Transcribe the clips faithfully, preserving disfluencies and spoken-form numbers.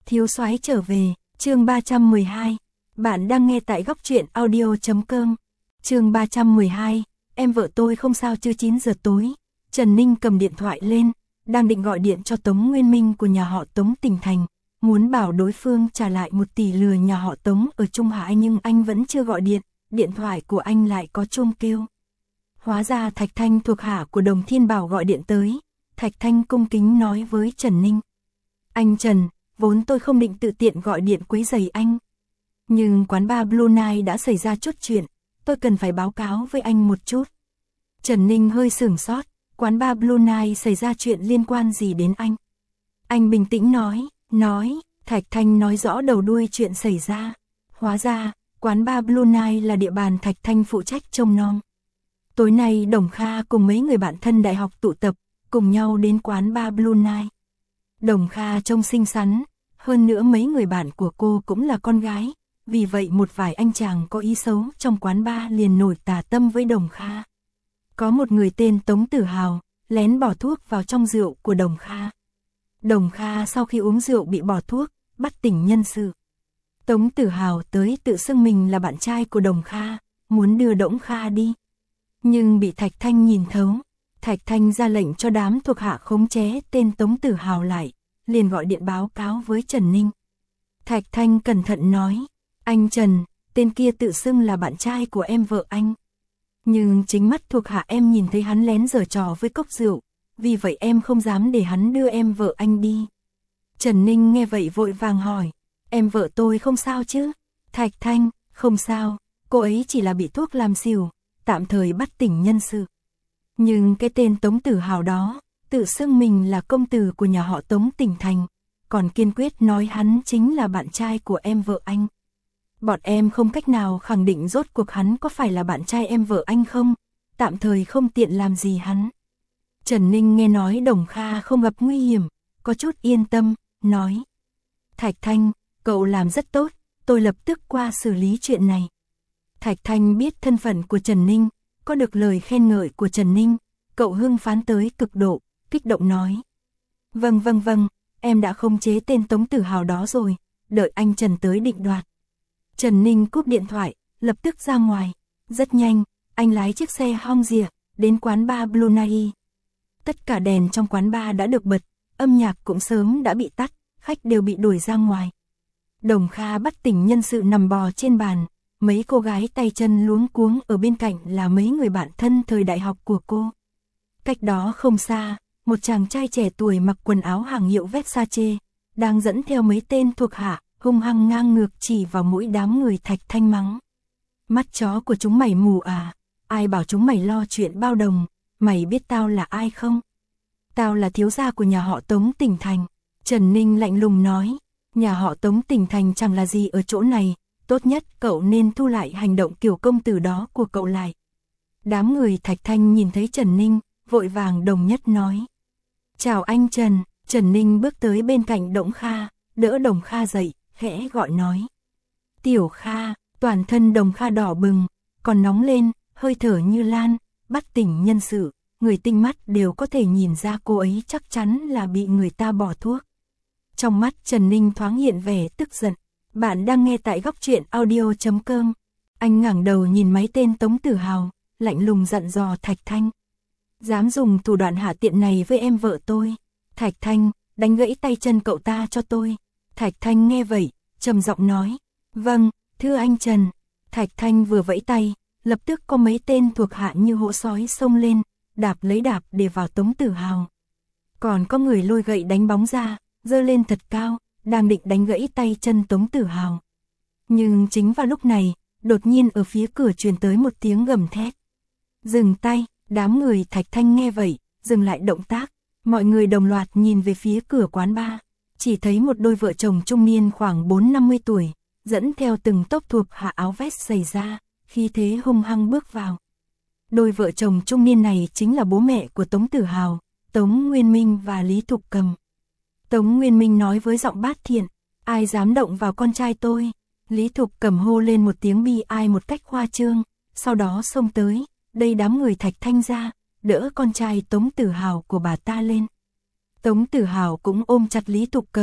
Thiếu soái trở về, chương ba trăm mười hai. Bạn đang nghe tại góc truyện audio chấm com. Chương ba trăm mười hai, em vợ tôi không sao chứ. Chín giờ tối, Trần Ninh cầm điện thoại lên, đang định gọi điện cho Tống Nguyên Minh của nhà họ Tống tỉnh thành, muốn bảo đối phương trả lại một tỷ lừa nhà họ Tống ở Trung Hải, nhưng anh vẫn chưa gọi điện, điện thoại của anh lại có chuông kêu. Hóa ra Thạch Thanh thuộc hạ của Đồng Thiên Bảo gọi điện tới. Thạch Thanh cung kính nói với Trần Ninh: Anh Trần, vốn tôi không định tự tiện gọi điện quấy rầy anh, nhưng quán bar Blue Night đã xảy ra chút chuyện, tôi cần phải báo cáo với anh một chút. Trần Ninh hơi sửng sốt, quán bar Blue Night xảy ra chuyện liên quan gì đến anh? Anh bình tĩnh nói, nói, Thạch Thanh nói rõ đầu đuôi chuyện xảy ra. Hóa ra, quán bar Blue Night là địa bàn Thạch Thanh phụ trách trông nom. Tối nay Đồng Kha cùng mấy người bạn thân đại học tụ tập, cùng nhau đến quán bar Blue Night. Đồng Kha trông xinh xắn, hơn nữa mấy người bạn của cô cũng là con gái, vì vậy một vài anh chàng có ý xấu trong quán bar liền nổi tà tâm với Đồng Kha. Có một người tên Tống Tử Hào, lén bỏ thuốc vào trong rượu của Đồng Kha. Đồng Kha sau khi uống rượu bị bỏ thuốc, bắt tỉnh nhân sự. Tống Tử Hào tới tự xưng mình là bạn trai của Đồng Kha, muốn đưa Đổng Kha đi. Nhưng bị Thạch Thanh nhìn thấu. Thạch Thanh ra lệnh cho đám thuộc hạ khống chế tên Tống Tử Hào lại, liền gọi điện báo cáo với Trần Ninh. Thạch Thanh cẩn thận nói, anh Trần, tên kia tự xưng là bạn trai của em vợ anh. Nhưng chính mắt thuộc hạ em nhìn thấy hắn lén giở trò với cốc rượu, vì vậy em không dám để hắn đưa em vợ anh đi. Trần Ninh nghe vậy vội vàng hỏi, em vợ tôi không sao chứ? Thạch Thanh, không sao, cô ấy chỉ là bị thuốc làm xỉu, tạm thời bắt tỉnh nhân sự. Nhưng cái tên Tống Tử Hào đó, tự xưng mình là công tử của nhà họ Tống tỉnh thành, còn kiên quyết nói hắn chính là bạn trai của em vợ anh. Bọn em không cách nào khẳng định rốt cuộc hắn có phải là bạn trai em vợ anh không, tạm thời không tiện làm gì hắn. Trần Ninh nghe nói Đồng Kha không gặp nguy hiểm, có chút yên tâm, nói: Thạch Thanh, cậu làm rất tốt, tôi lập tức qua xử lý chuyện này. Thạch Thanh biết thân phận của Trần Ninh, có được lời khen ngợi của Trần Ninh, cậu hưng phấn tới cực độ, kích động nói: Vâng vâng vâng, em đã khống chế tên Tống Tử Hào đó rồi, đợi anh Trần tới định đoạt. Trần Ninh cúp điện thoại, lập tức ra ngoài. Rất nhanh, anh lái chiếc xe Honda đến quán bar Blue Night. Tất cả đèn trong quán bar đã được bật, âm nhạc cũng sớm đã bị tắt, khách đều bị đuổi ra ngoài. Đồng Kha bắt tỉnh nhân sự nằm bò trên bàn, mấy cô gái tay chân luống cuống ở bên cạnh là mấy người bạn thân thời đại học của cô. Cách đó không xa, một chàng trai trẻ tuổi mặc quần áo hàng hiệu Versace, đang dẫn theo mấy tên thuộc hạ, hung hăng ngang ngược chỉ vào mũi đám người Thạch Thanh mắng: Mắt chó của chúng mày mù à, ai bảo chúng mày lo chuyện bao đồng, mày biết tao là ai không? Tao là thiếu gia của nhà họ Tống tỉnh thành. Trần Ninh lạnh lùng nói, nhà họ Tống tỉnh thành chẳng là gì ở chỗ này, tốt nhất cậu nên thu lại hành động kiểu công tử đó của cậu lại. Đám người Thạch Thanh nhìn thấy Trần Ninh, vội vàng đồng nhất nói: Chào anh Trần. Trần Ninh bước tới bên cạnh Đổng Kha, đỡ Đồng Kha dậy, khẽ gọi nói: Tiểu Kha. Toàn thân Đồng Kha đỏ bừng, còn nóng lên, hơi thở như lan, bắt tỉnh nhân sự, người tinh mắt đều có thể nhìn ra cô ấy chắc chắn là bị người ta bỏ thuốc. Trong mắt Trần Ninh thoáng hiện vẻ tức giận. Bạn đang nghe tại góc truyện audio chấm com. Anh ngẩng đầu nhìn mấy tên Tống Tử Hào, lạnh lùng dặn dò Thạch Thanh: Dám dùng thủ đoạn hạ tiện này với em vợ tôi. Thạch Thanh, đánh gãy tay chân cậu ta cho tôi. Thạch Thanh nghe vậy, trầm giọng nói: Vâng, thưa anh Trần. Thạch Thanh vừa vẫy tay, lập tức có mấy tên thuộc hạ như hổ sói xông lên, đạp lấy đạp để vào Tống Tử Hào. Còn có người lôi gậy đánh bóng ra, giơ lên thật cao, đang định đánh gãy tay chân Tống Tử Hào. Nhưng chính vào lúc này, đột nhiên ở phía cửa truyền tới một tiếng gầm thét: Dừng tay. Đám người Thạch Thanh nghe vậy, dừng lại động tác, mọi người đồng loạt nhìn về phía cửa quán bar, chỉ thấy một đôi vợ chồng trung niên khoảng bốn năm mươi tuổi, dẫn theo từng tốp thuộc hạ áo vest xảy ra, khí thế hung hăng bước vào. Đôi vợ chồng trung niên này chính là bố mẹ của Tống Tử Hào, Tống Nguyên Minh và Lý Thục Cầm. Tống Nguyên Minh nói với giọng bát thiện: Ai dám động vào con trai tôi? Lý Thục Cầm hô lên một tiếng bi ai một cách khoa trương, sau đó xông tới, đây đám người Thạch Thanh ra, đỡ con trai Tống Tử Hào của bà ta lên. Tống Tử Hào cũng ôm chặt Lý Thục Cầm,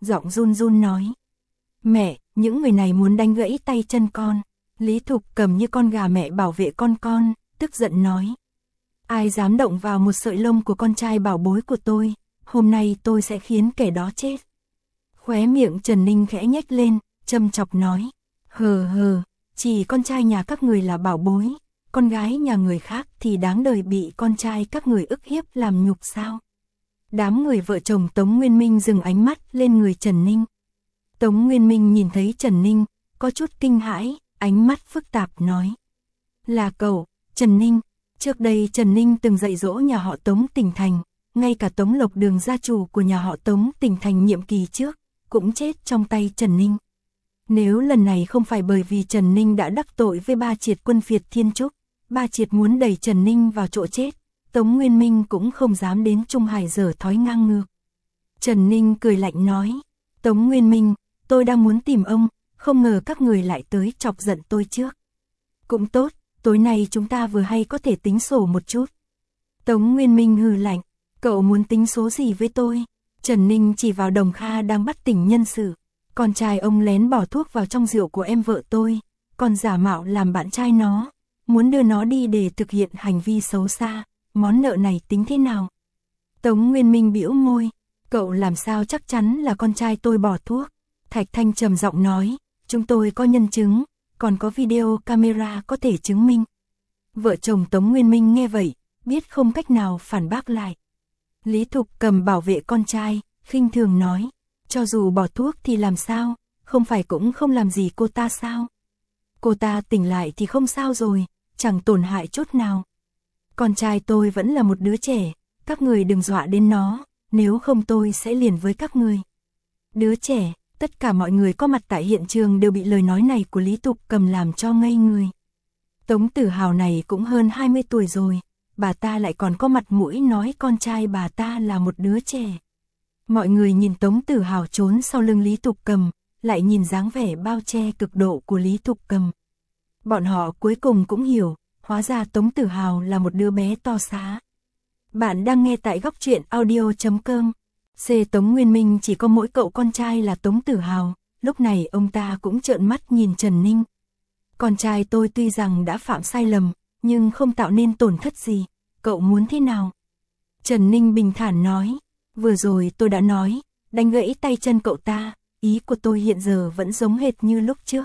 giọng run run nói. Mẹ, những người này muốn đánh gãy tay chân con. Lý Thục Cầm như con gà mẹ bảo vệ con con, tức giận nói. Ai dám động vào một sợi lông của con trai bảo bối của tôi, hôm nay tôi sẽ khiến kẻ đó chết. Khóe miệng Trần Ninh khẽ nhếch lên, châm chọc nói. Hờ hờ, chỉ con trai nhà các người là bảo bối, con gái nhà người khác thì đáng đời bị con trai các người ức hiếp làm nhục sao? Đám người vợ chồng Tống Nguyên Minh dừng ánh mắt lên người Trần Ninh. Tống Nguyên Minh nhìn thấy Trần Ninh, có chút kinh hãi, ánh mắt phức tạp nói. Là cậu, Trần Ninh. Trước đây Trần Ninh từng dạy dỗ nhà họ Tống Tỉnh Thành, ngay cả Tống Lộc Đường gia chủ của nhà họ Tống Tỉnh Thành nhiệm kỳ trước, cũng chết trong tay Trần Ninh. Nếu lần này không phải bởi vì Trần Ninh đã đắc tội với ba triệt quân phiệt Thiên Trúc, ba triệt muốn đẩy Trần Ninh vào chỗ chết, Tống Nguyên Minh cũng không dám đến Trung Hải dở thói ngang ngược. Trần Ninh cười lạnh nói, Tống Nguyên Minh, tôi đang muốn tìm ông, không ngờ các người lại tới chọc giận tôi trước. Cũng tốt, tối nay chúng ta vừa hay có thể tính sổ một chút. Tống Nguyên Minh hừ lạnh, cậu muốn tính số gì với tôi? Trần Ninh chỉ vào Đồng Kha đang bắt tỉnh nhân sự. Con trai ông lén bỏ thuốc vào trong rượu của em vợ tôi, còn giả mạo làm bạn trai nó, muốn đưa nó đi để thực hiện hành vi xấu xa, món nợ này tính thế nào? Tống Nguyên Minh bĩu môi, cậu làm sao chắc chắn là con trai tôi bỏ thuốc? Thạch Thanh trầm giọng nói, chúng tôi có nhân chứng, còn có video camera có thể chứng minh. Vợ chồng Tống Nguyên Minh nghe vậy, biết không cách nào phản bác lại. Lý Thục Cầm bảo vệ con trai, khinh thường nói, cho dù bỏ thuốc thì làm sao, không phải cũng không làm gì cô ta sao? Cô ta tỉnh lại thì không sao rồi, chẳng tổn hại chút nào. Con trai tôi vẫn là một đứa trẻ, các người đừng dọa đến nó, nếu không tôi sẽ liền với các người. Đứa trẻ, tất cả mọi người có mặt tại hiện trường đều bị lời nói này của Lý Thục Cầm làm cho ngây người. Tống Tử Hào này cũng hơn hai mươi tuổi rồi, bà ta lại còn có mặt mũi nói con trai bà ta là một đứa trẻ. Mọi người nhìn Tống Tử Hào trốn sau lưng Lý Thục Cầm, lại nhìn dáng vẻ bao che cực độ của Lý Thục Cầm. Bọn họ cuối cùng cũng hiểu, hóa ra Tống Tử Hào là một đứa bé to xá. Bạn đang nghe tại góc truyện audio chấm com. C. Tống Nguyên Minh chỉ có mỗi cậu con trai là Tống Tử Hào, lúc này ông ta cũng trợn mắt nhìn Trần Ninh. Con trai tôi tuy rằng đã phạm sai lầm, nhưng không tạo nên tổn thất gì, cậu muốn thế nào? Trần Ninh bình thản nói, vừa rồi tôi đã nói, đánh gãy tay chân cậu ta, ý của tôi hiện giờ vẫn giống hệt như lúc trước.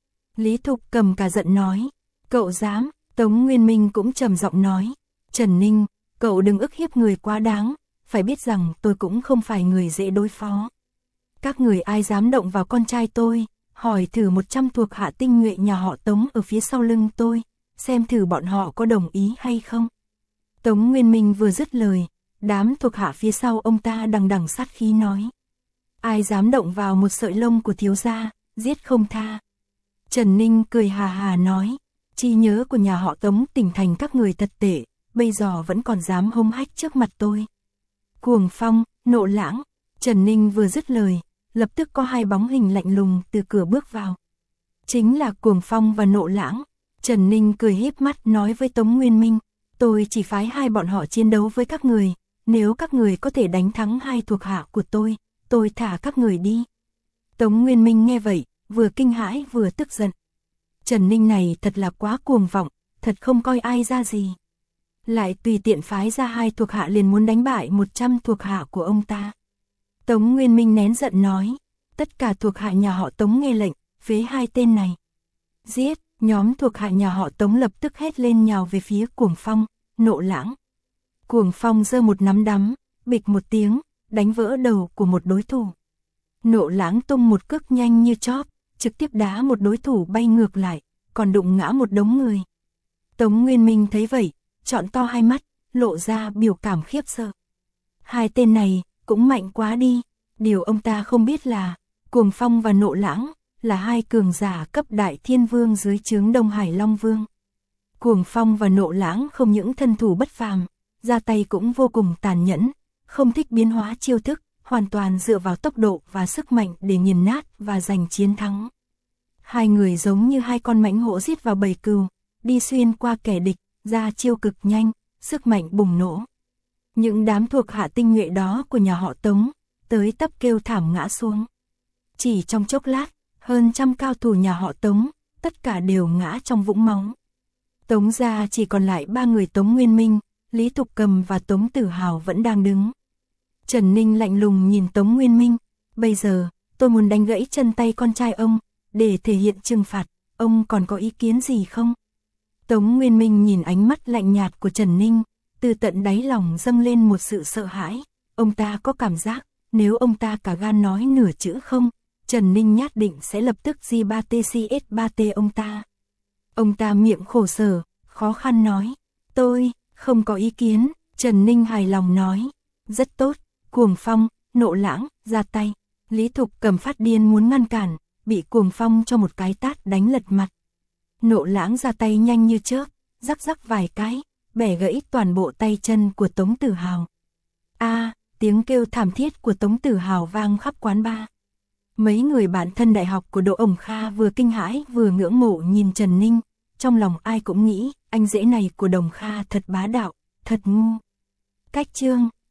Lý Thục Cầm cả giận nói, cậu dám? Tống Nguyên Minh cũng trầm giọng nói, Trần Ninh, cậu đừng ức hiếp người quá đáng, phải biết rằng tôi cũng không phải người dễ đối phó. Các người ai dám động vào con trai tôi, hỏi thử một trăm thuộc hạ tinh nhuệ nhà họ Tống ở phía sau lưng tôi, xem thử bọn họ có đồng ý hay không. Tống Nguyên Minh vừa dứt lời, đám thuộc hạ phía sau ông ta đằng đằng sát khí nói, ai dám động vào một sợi lông của thiếu gia, giết không tha. Trần Ninh cười hà hà nói, trí nhớ của nhà họ Tống Tỉnh Thành các người thật tệ, bây giờ vẫn còn dám hông hách trước mặt tôi. Cuồng Phong, Nộ Lãng. Trần Ninh vừa dứt lời, lập tức có hai bóng hình lạnh lùng từ cửa bước vào. Chính là Cuồng Phong và Nộ Lãng. Trần Ninh cười híp mắt nói với Tống Nguyên Minh, tôi chỉ phái hai bọn họ chiến đấu với các người, nếu các người có thể đánh thắng hai thuộc hạ của tôi, tôi thả các người đi. Tống Nguyên Minh nghe vậy, vừa kinh hãi vừa tức giận. Trần Ninh này thật là quá cuồng vọng, thật không coi ai ra gì. Lại tùy tiện phái ra hai thuộc hạ liền muốn đánh bại một trăm thuộc hạ của ông ta. Tống Nguyên Minh nén giận nói, tất cả thuộc hạ nhà họ Tống nghe lệnh, phế hai tên này. Giết, nhóm thuộc hạ nhà họ Tống lập tức hét lên nhào về phía Cuồng Phong, Nộ Lãng. Cuồng Phong giơ một nắm đấm, bịch một tiếng, đánh vỡ đầu của một đối thủ. Nộ Lãng tung một cước nhanh như chóp, trực tiếp đá một đối thủ bay ngược lại, còn đụng ngã một đống người. Tống Nguyên Minh thấy vậy, trọn to hai mắt, lộ ra biểu cảm khiếp sợ. Hai tên này, cũng mạnh quá đi. Điều ông ta không biết là, Cuồng Phong và Nộ Lãng, là hai cường giả cấp đại thiên vương dưới trướng Đông Hải Long Vương. Cuồng Phong và Nộ Lãng không những thân thủ bất phàm, ra tay cũng vô cùng tàn nhẫn, không thích biến hóa chiêu thức, hoàn toàn dựa vào tốc độ và sức mạnh để nghiền nát và giành chiến thắng. Hai người giống như hai con mãnh hổ giết vào bầy cừu, đi xuyên qua kẻ địch, ra chiêu cực nhanh, sức mạnh bùng nổ. Những đám thuộc hạ tinh nhuệ đó của nhà họ Tống, tới tấp kêu thảm ngã xuống. Chỉ trong chốc lát, hơn trăm cao thủ nhà họ Tống, tất cả đều ngã trong vũng máu. Tống gia chỉ còn lại ba người Tống Nguyên Minh, Lý Thục Cầm và Tống Tử Hào vẫn đang đứng. Trần Ninh lạnh lùng nhìn Tống Nguyên Minh, bây giờ, tôi muốn đánh gãy chân tay con trai ông, để thể hiện trừng phạt, ông còn có ý kiến gì không? Tống Nguyên Minh nhìn ánh mắt lạnh nhạt của Trần Ninh, từ tận đáy lòng dâng lên một sự sợ hãi, ông ta có cảm giác, nếu ông ta cả gan nói nửa chữ không, Trần Ninh nhất định sẽ lập tức gi ba tê xê ét ba tê ông ta. Ông ta miệng khổ sở, khó khăn nói, tôi, không có ý kiến, Trần Ninh hài lòng nói, rất tốt, Cuồng Phong, Nộ Lãng, ra tay. Lý Thục Cầm phát điên muốn ngăn cản, bị Cuồng Phong cho một cái tát đánh lật mặt. Nộ Lãng ra tay nhanh như chớp, rắc rắc vài cái, bẻ gãy toàn bộ tay chân của Tống Tử Hào. A, tiếng kêu thảm thiết của Tống Tử Hào vang khắp quán bar. Mấy người bạn thân đại học của Đỗ Ổng Kha vừa kinh hãi vừa ngưỡng mộ nhìn Trần Ninh, trong lòng ai cũng nghĩ, anh rể này của Đồng Kha thật bá đạo, thật ngu. Cách chương